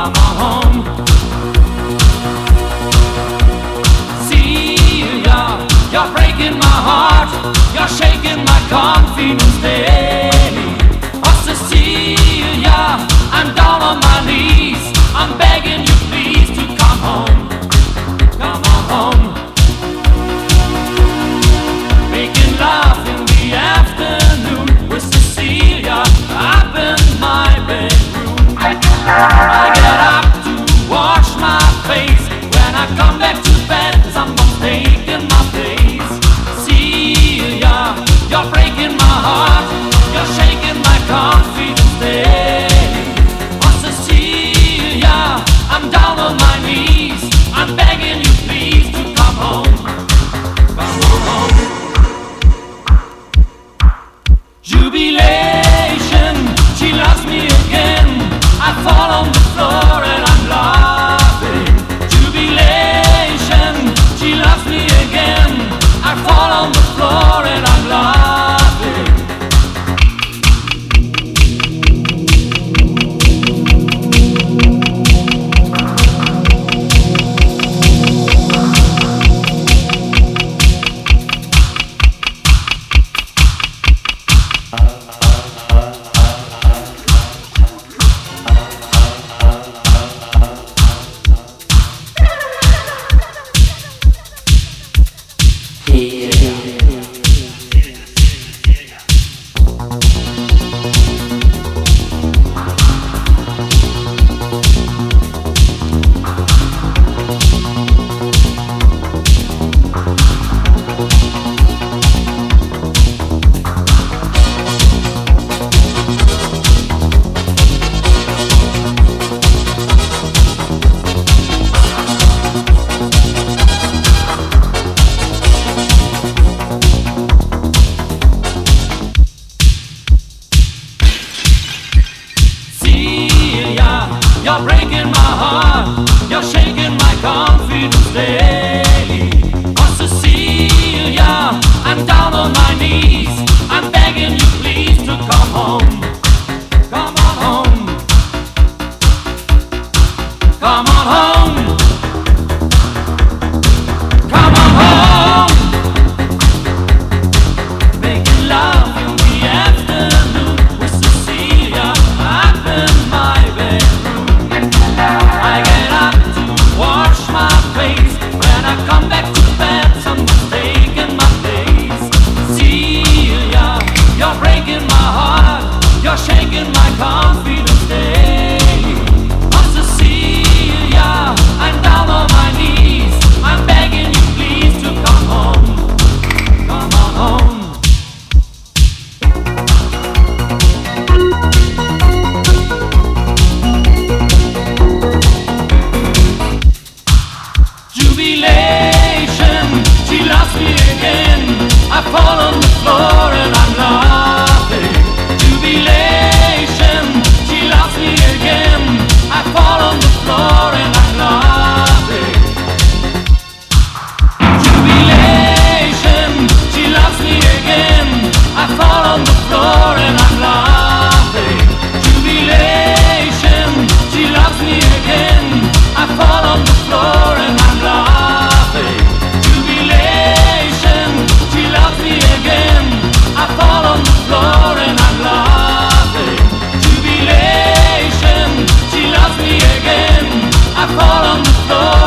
come on home. Celia, you're breaking my heart, you're shaking my confidence daily. Oh Cecilia, I'm down on my knees, I'm begging you please to come home. Come on home. Making love in the afternoon with Cecilia up in my bedroom. I get up to wash my face. When I come back to bed, someone's taking my place. Celia, you're breaking my heart, you're shaking my confidence daily. Oh Cecilia, I'm down on my knees, I'm begging you please to come home. Come on home. Jubilation, she loves me again. I fall on the floor and I'm laughing. Jubilation, she loves me again. I fall on the floor and I'm laughing. You're breaking my heart, you're shaking my confidence daily. Oh Cecilia, I'm down on my knees, I'm begging you please to come home. Come on home. Come on home. Come on home. Making love in the afternoon with Cecilia up in my bedroom. I get up to wash my face. When I come back to bed, someone's taking my place. Celia, you're breaking my heart, you're shaking my confidence daily. Oh Cecilia, I'm down on my knees, I'm begging you please to come home. Come on home. Jubilation, she loves me again. I fall on the floor and I'm laughing. Jubilation, she loves me again. I fall on the floor and I'm laughing. Jubilation, she loves me again. I fall on the floor and I'm laughing. Jubilation, she loves me again. I fall on the floor and I'm laughing. Jubilation, she loves me again. I fall on the floor and I'm laughing. Jubilation, she loves me again. I fall on the floor.